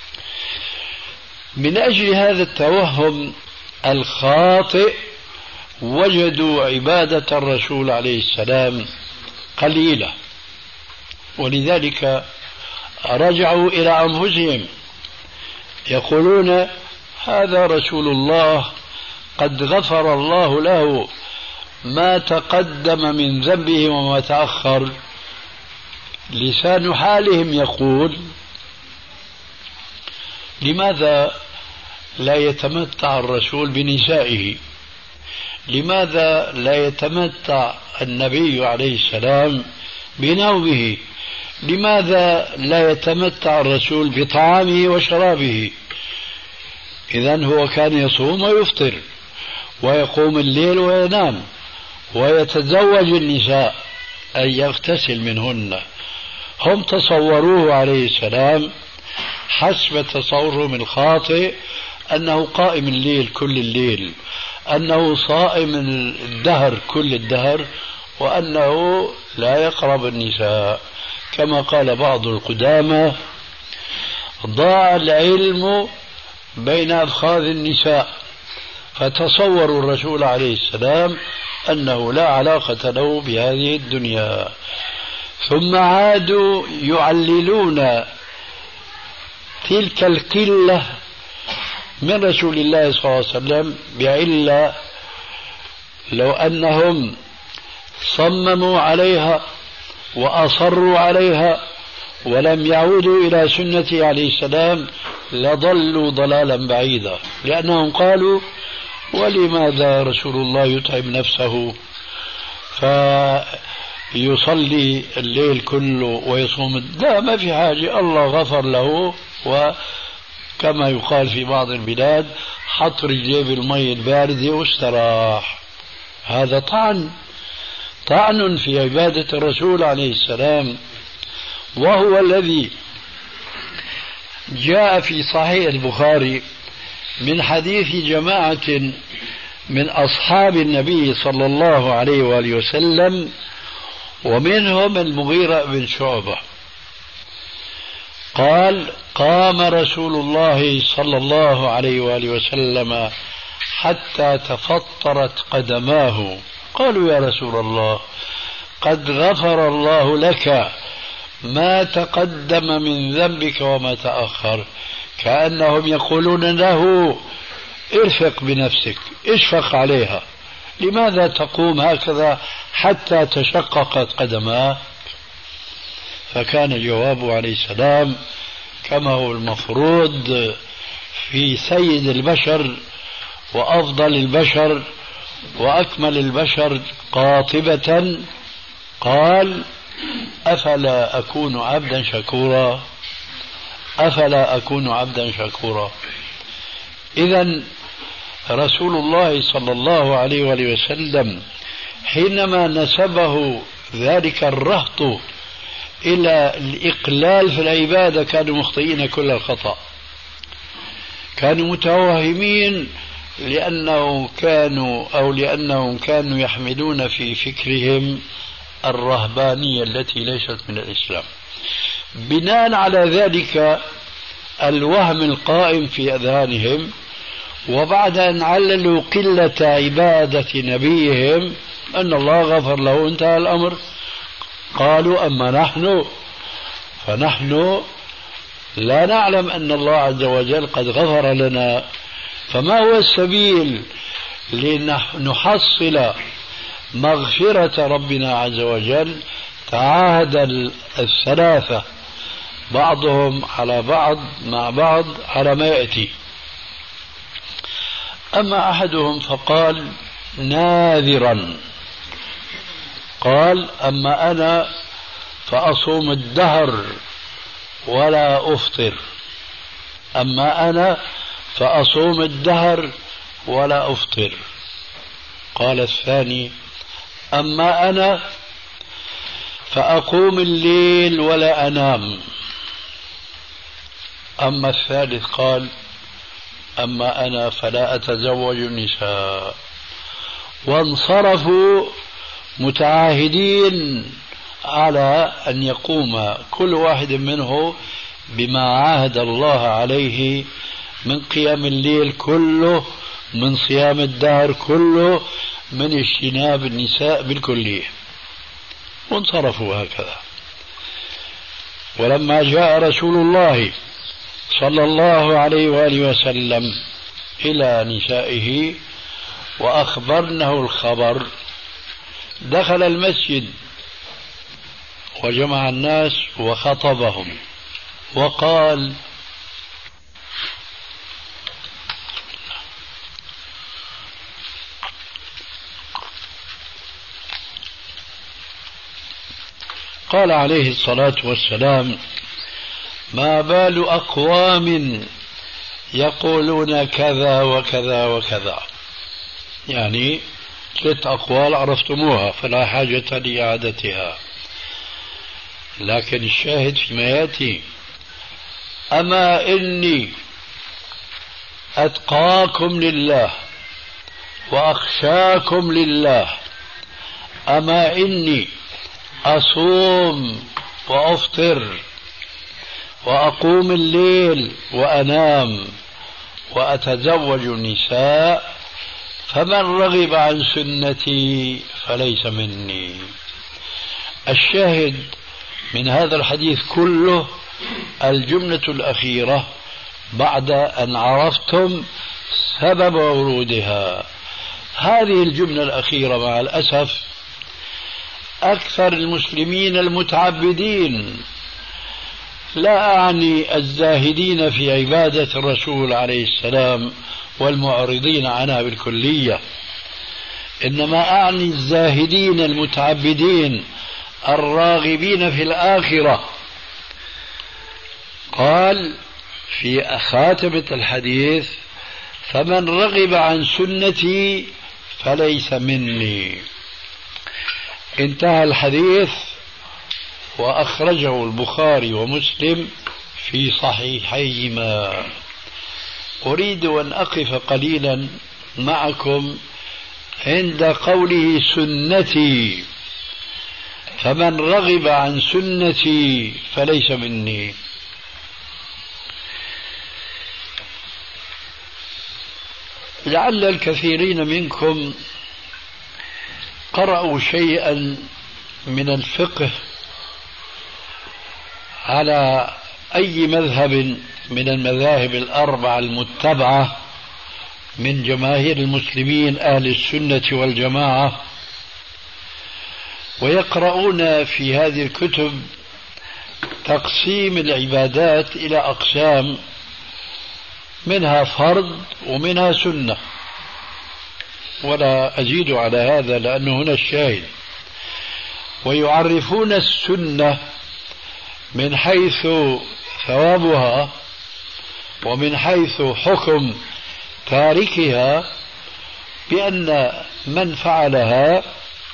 من أجل هذا التوهم الخاطئ وجدوا عبادة الرسول عليه السلام قليلة، ولذلك رجعوا إلى أنفسهم يقولون: هذا رسول الله قد غفر الله له ما تقدم من ذنبه وما تأخر. لسان حالهم يقول: لماذا لا يتمتع الرسول بنسائه؟ لماذا لا يتمتع النبي عليه السلام بنومه؟ لماذا لا يتمتع الرسول بطعامه وشرابه؟ إذن هو كان يصوم ويفطر ويقوم الليل وينام ويتزوج النساء أي يغتسل منهن. هم تصوروه عليه السلام حسب تصورهم الخاطئ أنه قائم الليل كل الليل، أنه صائم الدهر كل الدهر، وأنه لا يقرب النساء. كما قال بعض القدامى: ضاع العلم بين أفخاذ النساء. فتصوروا الرسول عليه السلام أنه لا علاقة له بهذه الدنيا. ثم عادوا يعللون تلك القلة من رسول الله صلى الله عليه وسلم بعلة لو أنهم صمموا عليها وأصروا عليها ولم يعودوا إلى سنته عليه السلام لضلوا ضلالا بعيدا. لأنهم قالوا: ولماذا رسول الله يتعب نفسه فيصلي الليل كله ويصوم؟ لا، ما في حاجة، الله غفر له، وكما يقال في بعض البلاد: حط رجليه بالمي الباردة واستراح. هذا طعن في عبادة الرسول عليه السلام، وهو الذي جاء في صحيح البخاري من حديث جماعة من أصحاب النبي صلى الله عليه وآله وسلم، ومنهم المغيرة بن شعبة، قال: قام رسول الله صلى الله عليه وآله وسلم حتى تفطرت قدماه. قالوا: يا رسول الله، قد غفر الله لك ما تقدم من ذنبك وما تأخر. كأنهم يقولون له: ارفق بنفسك، اشفق عليها، لماذا تقوم هكذا حتى تشققت قدماه؟ فكان جوابه عليه السلام كما هو المفروض في سيد البشر وأفضل البشر وأكمل البشر قاطبة، قال: أفلا أكون عبدا شكورا؟ أفلا أكون عبدا شكورا؟ إذن رسول الله صلى الله عليه وآله وسلم حينما نسبه ذلك الرهط إلى الإقلال في العبادة كانوا مخطئين كل الخطأ، كانوا متوهمين لأنهم كانوا يحملون في فكرهم الرهبانية التي ليست من الإسلام. بناء على ذلك الوهم القائم في أذهانهم، وبعد أن عللوا قلة عبادة نبيهم أن الله غفر له، انتهى الأمر. قالوا أما نحن فنحن لا نعلم أن الله عز وجل قد غفر لنا، فما هو السبيل لنحصل مغفرة ربنا عز وجل؟ تعاهد الثلاثة بعضهم على بعض مع بعض على ما يأتي. أما أحدهم فقال ناذرا، قال أما أنا فأصوم الدهر ولا أفطر، أما أنا فأصوم الدهر ولا أفطر. قال الثاني أما أنا فأقوم الليل ولا أنام. أما الثالث قال أما أنا فلا أتزوج النساء. وانصرفوا متعاهدين على أن يقوم كل واحد منه بما عاهد الله عليه من قيام الليل كله، من صيام الدهر كله، من اجتناب النساء بالكلية، وانصرفوا هكذا. ولما جاء رسول الله صلى الله عليه وآله وسلم إلى نسائه وأخبرنه الخبر، دخل المسجد وجمع الناس وخطبهم وقال قال عليه الصلاة والسلام ما بال أقوام يقولون كذا وكذا وكذا، يعني 3 أقوال عرفتموها فلا حاجة لإعادتها، لكن الشاهد فيما يأتي أما إني أتقاكم لله وأخشاكم لله، أما إني أصوم وأفطر وأقوم الليل وأنام وأتزوج النساء، فمن رغب عن سنتي فليس مني. الشاهد من هذا الحديث كله الجملة الأخيرة بعد أن عرفتم سبب ورودها. هذه الجملة الأخيرة مع الأسف أكثر المسلمين المتعبدين، لا أعني الزاهدين في عبادة الرسول عليه السلام والمعرضين عنها بالكلية، إنما أعني الزاهدين المتعبدين الراغبين في الآخرة. قال في خاتمة الحديث فمن رغب عن سنتي فليس مني. انتهى الحديث وأخرجه البخاري ومسلم في صحيحيهما. أريد أن أقف قليلا معكم عند قوله سنتي، فمن رغب عن سنتي فليس مني. لعل الكثيرين منكم قرأوا شيئا من الفقه على أي مذهب من المذاهب الأربعة المتبعة من جماهير المسلمين أهل السنة والجماعة، ويقرؤون في هذه الكتب تقسيم العبادات إلى أقسام، منها فرض ومنها سنة، ولا أزيد على هذا لأنه هنا الشاهد. ويعرفون السنة من حيث ثوابها ومن حيث حكم تاركها بأن من فعلها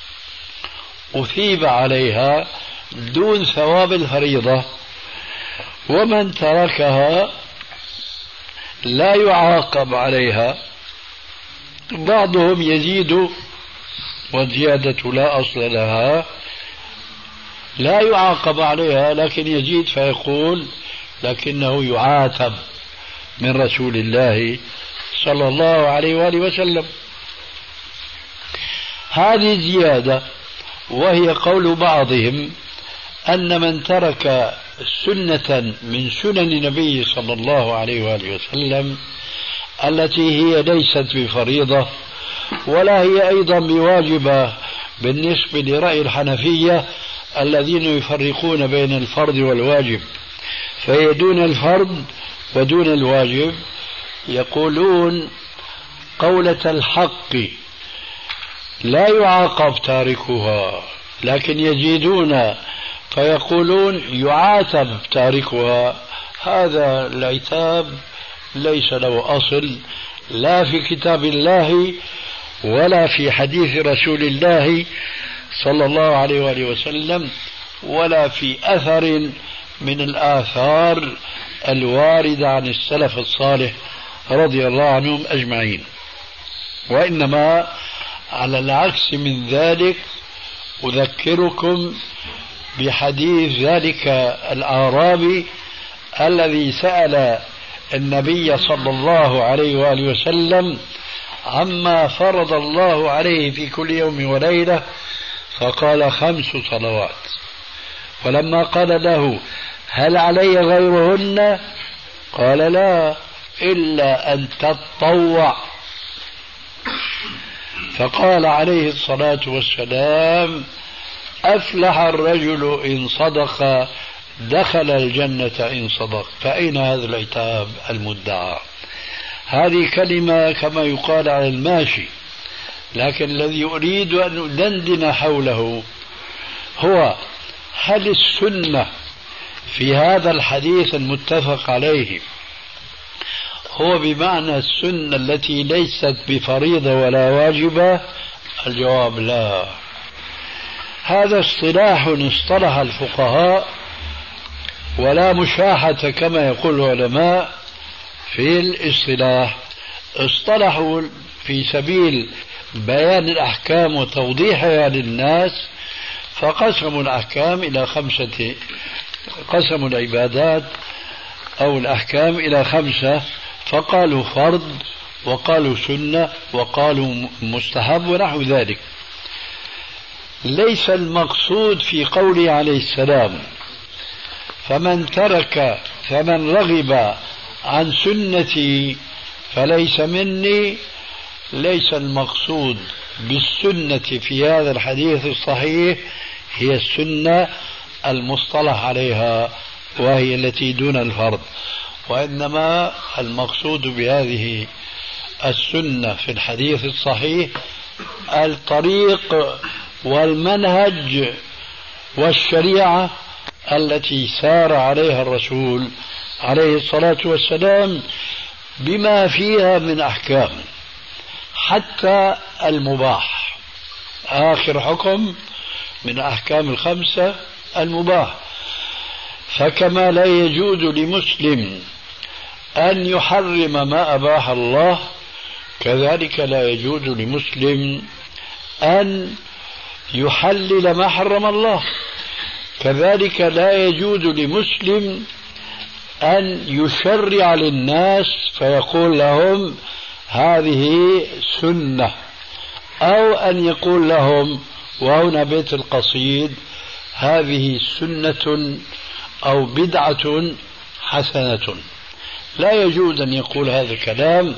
أثيب عليها دون ثواب الفريضة، ومن تركها لا يعاقب عليها. بعضهم يزيد والزيادة لا أصل لها، لا يعاقب عليها لكن يزيد فيقول لكنه يعاتب من رسول الله صلى الله عليه وآله وسلم. هذه زيادة، وهي قول بعضهم أن من ترك سنة من سنن النبي صلى الله عليه وآله وسلم التي هي ليست بفريضة ولا هي أيضا بواجبة بالنسبة لرأي الحنفية الذين يفرقون بين الفرض والواجب، فهي دون الفرض ودون الواجب، يقولون قولة الحق لا يعاقب تاركها، لكن يزيدون فيقولون يعاتب تاركها. هذا العتاب ليس له أصل لا في كتاب الله ولا في حديث رسول الله صلى الله عليه وآله وسلم ولا في أثر من الآثار الواردة عن السلف الصالح رضي الله عنهم أجمعين. وإنما على العكس من ذلك أذكركم بحديث ذلك الأعرابي الذي سأل النبي صلى الله عليه وآله وسلم عما فرض الله عليه في كل يوم وليلة، فقال 5 صلوات. ولما قال له هل علي غيرهن؟ قال لا إلا أن تتطوع. فقال عليه الصلاة والسلام أفلح الرجل إن صدق دخل الجنة إن صدق. فأين هذا العتاب المدعى؟ هذه كلمة كما يقال على الماشي، لكن الذي أريد أن أدندن حوله هو هل السنة في هذا الحديث المتفق عليه هو بمعنى السنة التي ليست بفريضة ولا واجبة؟ الجواب لا. هذا اصطلاح اصطلح الفقهاء ولا مشاحة كما يقول العلماء في الاصطلاح، اصطلحوا في سبيل بيان الأحكام وتوضيحها للناس، فقسموا الأحكام إلى 5، قسموا العبادات أو الأحكام إلى 5، فقالوا فرض وقالوا سنة وقالوا مستحب ونحو ذلك. ليس المقصود في قوله عليه السلام فمن رغب عن سنتي فليس مني، ليس المقصود بالسنة في هذا الحديث الصحيح هي السنة المصطلح عليها وهي التي دون الفرض، وإنما المقصود بهذه السنة في الحديث الصحيح الطريق والمنهج والشريعة التي سار عليها الرسول عليه الصلاة والسلام بما فيها من أحكام، حتى المباح. آخر حكم من أحكام 5 المباح. فكما لا يجوز لمسلم أن يحرم ما أباح الله، كذلك لا يجوز لمسلم أن يحلل ما حرم الله، كذلك لا يجوز لمسلم أن يشرع للناس فيقول لهم هذه سنة، أو أن يقول لهم وهنا بيت القصيد هذه سنة أو بدعة حسنة. لا يجوز أن يقول هذا الكلام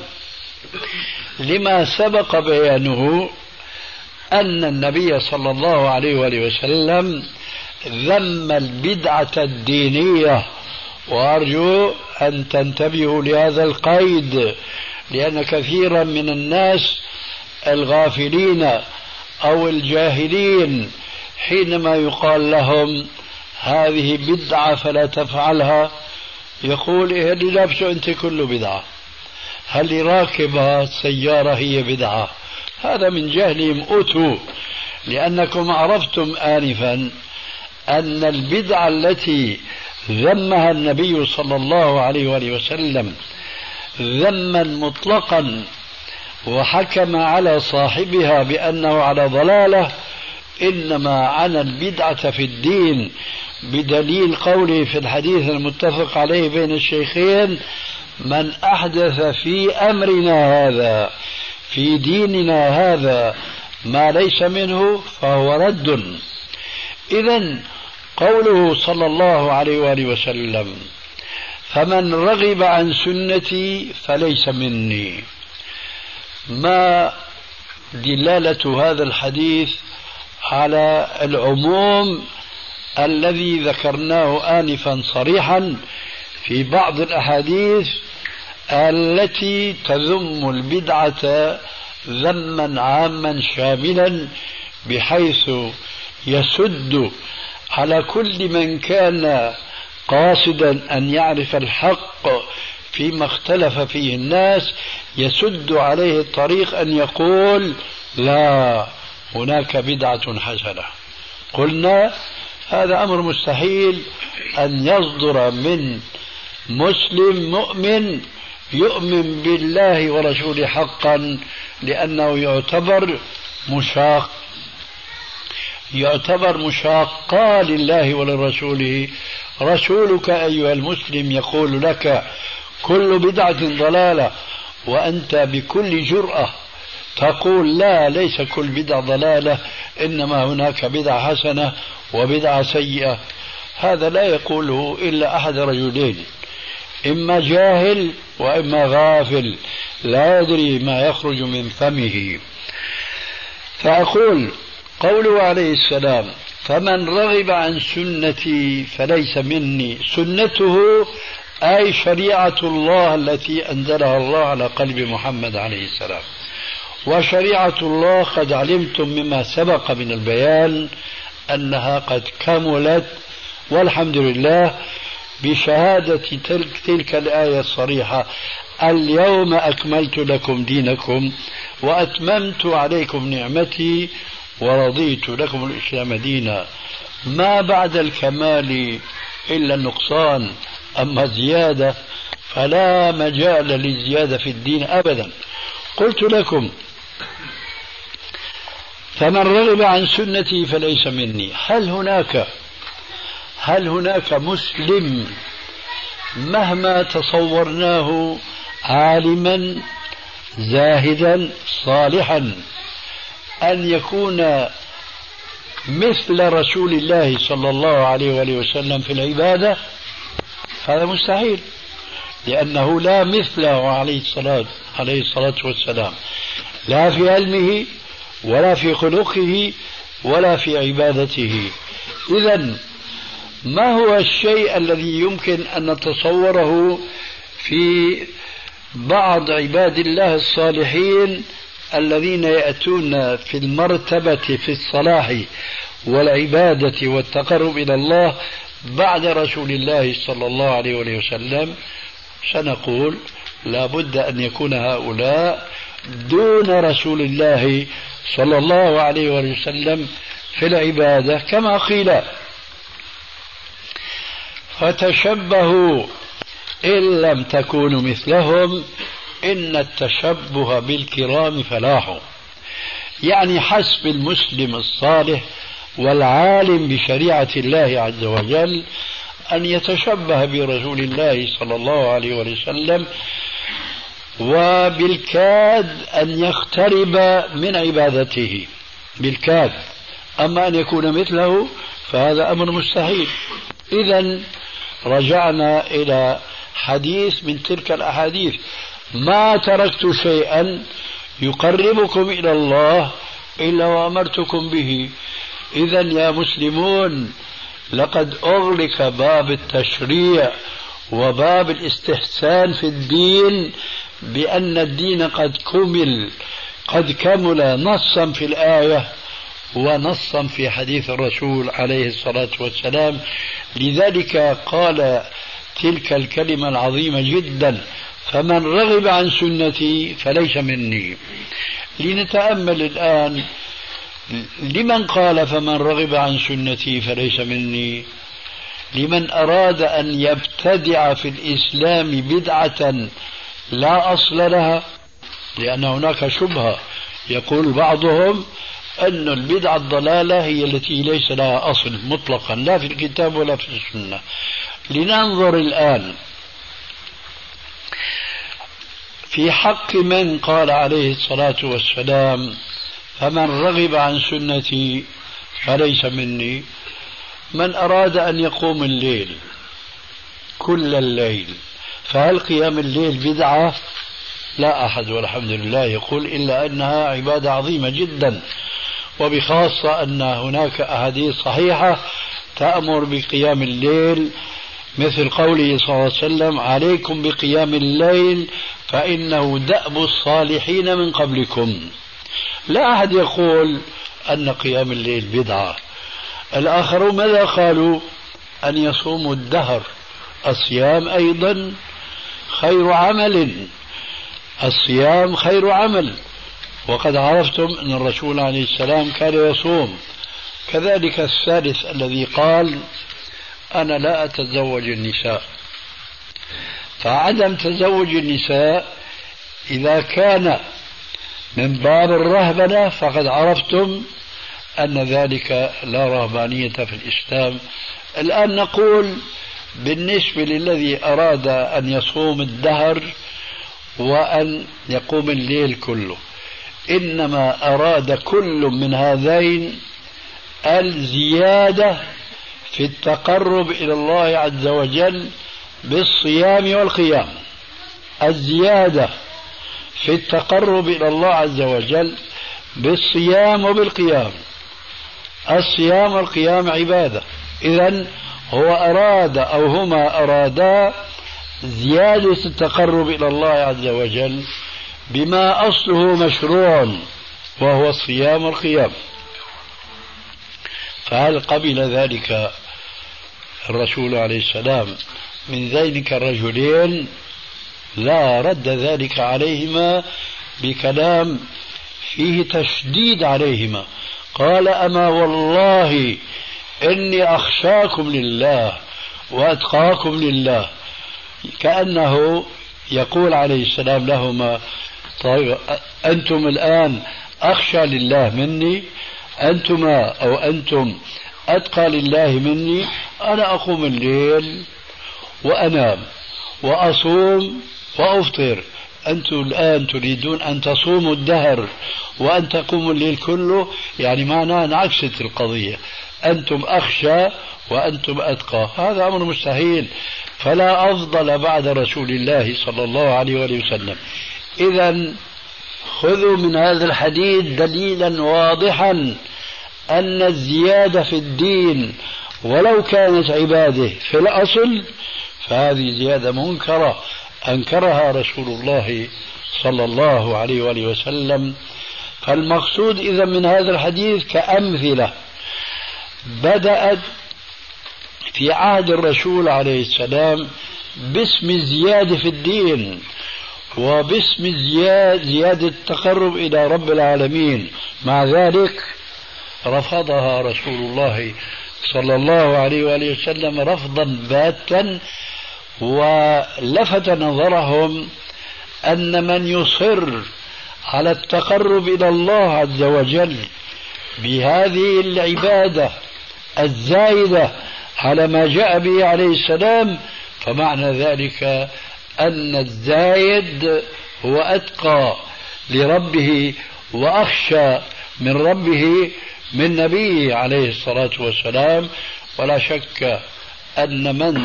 لما سبق بيانه أن النبي صلى الله عليه وآله وسلم ذم البدعة الدينية. وأرجو أن تنتبهوا لهذا القيد، لأن كثيرا من الناس الغافلين أو الجاهلين حينما يقال لهم هذه بدعة فلا تفعلها يقول إيه اللي لابسه أنت كله بدعة، هل راكب سيارة هي بدعة. هذا من جهلهم أتوا، لأنكم عرفتم آنفا أن البدعة التي ذمها النبي صلى الله عليه وآله وسلم ذما مطلقا وحكم على صاحبها بأنه على ضلالة، إنما عن البدعة في الدين بدليل قوله في الحديث المتفق عليه بين الشيخين من أحدث في أمرنا هذا في ديننا هذا ما ليس منه فهو رد. إذن قوله صلى الله عليه وآله وسلم فمن رغب عن سنتي فليس مني، ما دلالة هذا الحديث على العموم الذي ذكرناه آنفا صريحا في بعض الأحاديث التي تذم البدعة ذما عاما شاملا، بحيث يسد على كل من كان قاصدا أن يعرف الحق فيما اختلف فيه الناس، يسد عليه الطريق أن يقول لا، هناك بدعة حسنة. قلنا هذا أمر مستحيل أن يصدر من مسلم مؤمن يؤمن بالله ورسوله حقا، لأنه يعتبر مشاقا لله ولرسوله. رسولك أيها المسلم يقول لك كل بدعة ضلالة، وأنت بكل جرأة تقول لا، ليس كل بدعة ضلالة، إنما هناك بدعة حسنة وبدعة سيئة. هذا لا يقوله إلا أحد رجلين، إما جاهل وإما غافل لا يدري ما يخرج من فمه. فأقول قوله عليه السلام فمن رغب عن سنتي فليس مني، سنته أي شريعة الله التي أنزلها الله على قلب محمد عليه السلام. وشريعة الله قد علمتم مما سبق من البيان أنها قد كملت والحمد لله بشهادة تلك الآية الصريحة: اليوم أكملت لكم دينكم وأتممت عليكم نعمتي ورضيت لكم الإسلام دينا. ما بعد الكمال إلا النقصان، أما الزيادة فلا مجال للزيادة في الدين أبدا. قلت لكم فمن رغب عن سنتي فليس مني. هل هناك مسلم مهما تصورناه عالما زاهدا صالحا أن يكون مثل رسول الله صلى الله عليه وآله وسلم في العبادة؟ هذا مستحيل، لأنه لا مثله عليه الصلاة والسلام، لا في علمه ولا في خلقه ولا في عبادته. إذن ما هو الشيء الذي يمكن أن نتصوره في بعض عباد الله الصالحين الذين يأتون في المرتبة في الصلاح والعبادة والتقرب إلى الله بعد رسول الله صلى الله عليه وسلم؟ سنقول لا بد أن يكون هؤلاء دون رسول الله صلى الله عليه وسلم في العبادة، كما قيل فتشبهوا إن لم تكونوا مثلهم إن التشبه بالكرام فلاح. يعني حسب المسلم الصالح والعالم بشريعة الله عز وجل أن يتشبه برسول الله صلى الله عليه وسلم، وبالكاد أن يقترب من عبادته بالكاد. أما أن يكون مثله فهذا أمر مستحيل. إذن رجعنا إلى حديث من تلك الأحاديث: ما تركت شيئا يقربكم إلى الله إلا وأمرتكم به. إذن يا مسلمون لقد أغلق باب التشريع وباب الاستحسان في الدين بأن الدين قد كمل نصا في الآية ونصا في حديث الرسول عليه الصلاة والسلام. لذلك قال تلك الكلمة العظيمة جدا: فمن رغب عن سنتي فليس مني. لنتأمل الآن لمن قال فمن رغب عن سنتي فليس مني. لمن أراد أن يبتدع في الإسلام بدعة لا أصل لها، لأن هناك شبهة. يقول بعضهم أن البدعة الضلالة هي التي ليس لها أصل مطلقا لا في الكتاب ولا في السنة. لننظر الآن في حق من قال عليه الصلاة والسلام: فمن رغب عن سنتي فليس مني. من أراد أن يقوم الليل كل الليل، فهل قيام الليل بدعة؟ لا أحد والحمد لله يقول إلا أنها عبادة عظيمة جدا، وبخاصة أن هناك أحاديث صحيحة تأمر بقيام الليل، مثل قوله صلى الله عليه وسلم: عليكم بقيام الليل فإنه دأب الصالحين من قبلكم. لا أحد يقول أن قيام الليل بدعة. الآخرون ماذا قالوا؟ أن يصوموا الدهر. الصيام أيضا خير عمل، الصيام خير عمل، وقد عرفتم أن الرسول عليه السلام كان يصوم. كذلك الثالث الذي قال: أنا لا أتزوج النساء. فعدم تزوج النساء إذا كان من باب الرهبنة فقد عرفتم أن ذلك لا رهبانية في الإسلام. الآن نقول بالنسبة للذي أراد أن يصوم الدهر وأن يقوم الليل كله، إنما أراد كل من هذين الزيادة في التقرب إلى الله عز وجل بالصيام والقيام. الزيادة في التقرب إلى الله عز وجل بالصيام وبالقيام. الصيام والقيام عبادة. إذن هو أراد أو هما أرادا زيادة التقرب إلى الله عز وجل بما أصله مشروع وهو الصيام والقيام. فهل قبل ذلك الرسول عليه السلام من ذلك الرجلين؟ لا، رد ذلك عليهما بكلام فيه تشديد عليهما. قال: أما والله إني أخشاكم لله وأتقاكم لله. كأنه يقول عليه السلام لهما: طيب أنتم الآن أخشى لله مني، أنتما أو أنتم أتقى لله مني. أنا أقوم الليل وأنام وأصوم وأفطر، أنتم الآن تريدون أن تصوموا الدهر وأن تقوموا الليل كله، يعني معناه انعكست القضية، أنتم أخشى وأنتم أتقى. هذا أمر مستحيل، فلا أفضل بعد رسول الله صلى الله عليه وسلم. إذن خذوا من هذا الحديث دليلا واضحا أن الزيادة في الدين ولو كانت عبادة في الأصل فهذه زيادة منكرة أنكرها رسول الله صلى الله عليه وآله وسلم. فالمقصود إذا من هذا الحديث كأمثلة بدأت في عهد الرسول عليه السلام باسم الزيادة في الدين وباسم زيادة التقرب إلى رب العالمين، مع ذلك رفضها رسول الله صلى الله عليه وآله وسلم رفضا باتا، ولفت نظرهم أن من يصر على التقرب إلى الله عز وجل بهذه العبادة الزايدة على ما جاء به عليه السلام فمعنى ذلك أن الزايد هو أتقى لربه وأخشى من ربه من نبيه عليه الصلاة والسلام. ولا شك أن من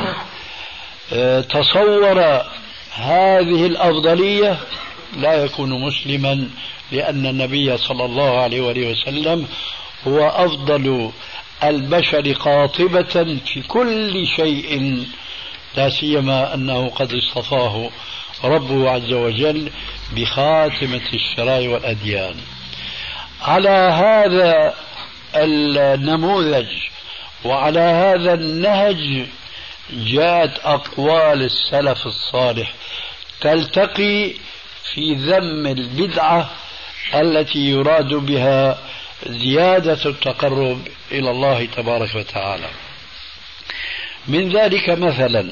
تصور هذه الأفضلية لا يكون مسلما، لأن النبي صلى الله عليه وسلم هو أفضل البشر قاطبة في كل شيء، لا سيما أنه قد اصطفاه ربه عز وجل بخاتمة الشرائع والأديان. على هذا النموذج وعلى هذا النهج جاءت أقوال السلف الصالح تلتقي في ذم البدعة التي يراد بها زيادة التقرب إلى الله تبارك وتعالى. من ذلك مثلا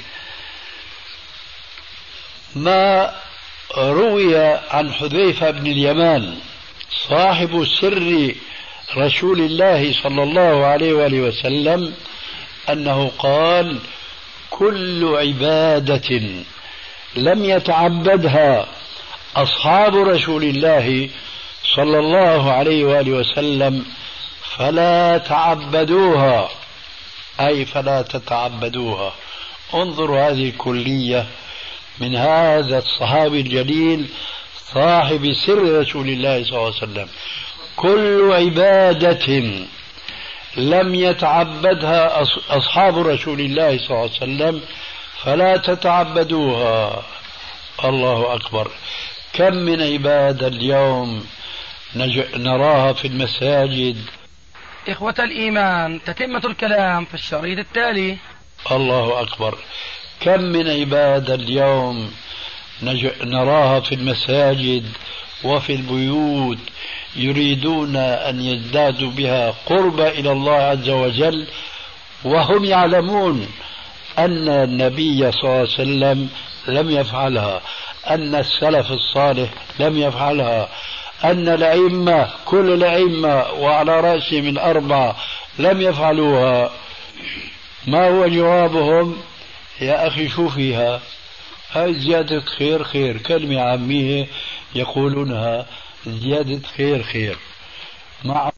ما روي عن حذيفة بن اليمان صاحب سر رسول الله صلى الله عليه وآله وسلم أنه قال: كل عبادة لم يتعبدها أصحاب رسول الله صلى الله عليه وآله وسلم: فلا تعبدوها، أي فلا تتعبدوها. انظروا هذه الكلية من هذا الصحابي الجليل صاحب سر رسول الله صلى الله عليه وسلم: كل عبادة لم يتعبدها أصحاب رسول الله صلى الله عليه وسلم فلا تتعبدوها. الله أكبر. كم من عبادة اليوم نراها في المساجد. إخوة الإيمان، تتمة الكلام في الشريط التالي. الله أكبر. كم من عبادة اليوم نراها في المساجد وفي البيوت يريدون أن يزدادوا بها قربا إلى الله عز وجل، وهم يعلمون أن النبي صلى الله عليه وسلم لم يفعلها، أن السلف الصالح لم يفعلها، أن الأئمة كل الأئمة وعلى رأسهم الأربعة لم يفعلوها. ما هو جوابهم؟ يا أخي شو فيها؟ هاي زيادة خير خير، كلمة عامية يقولونها: زيادة خير خير. مع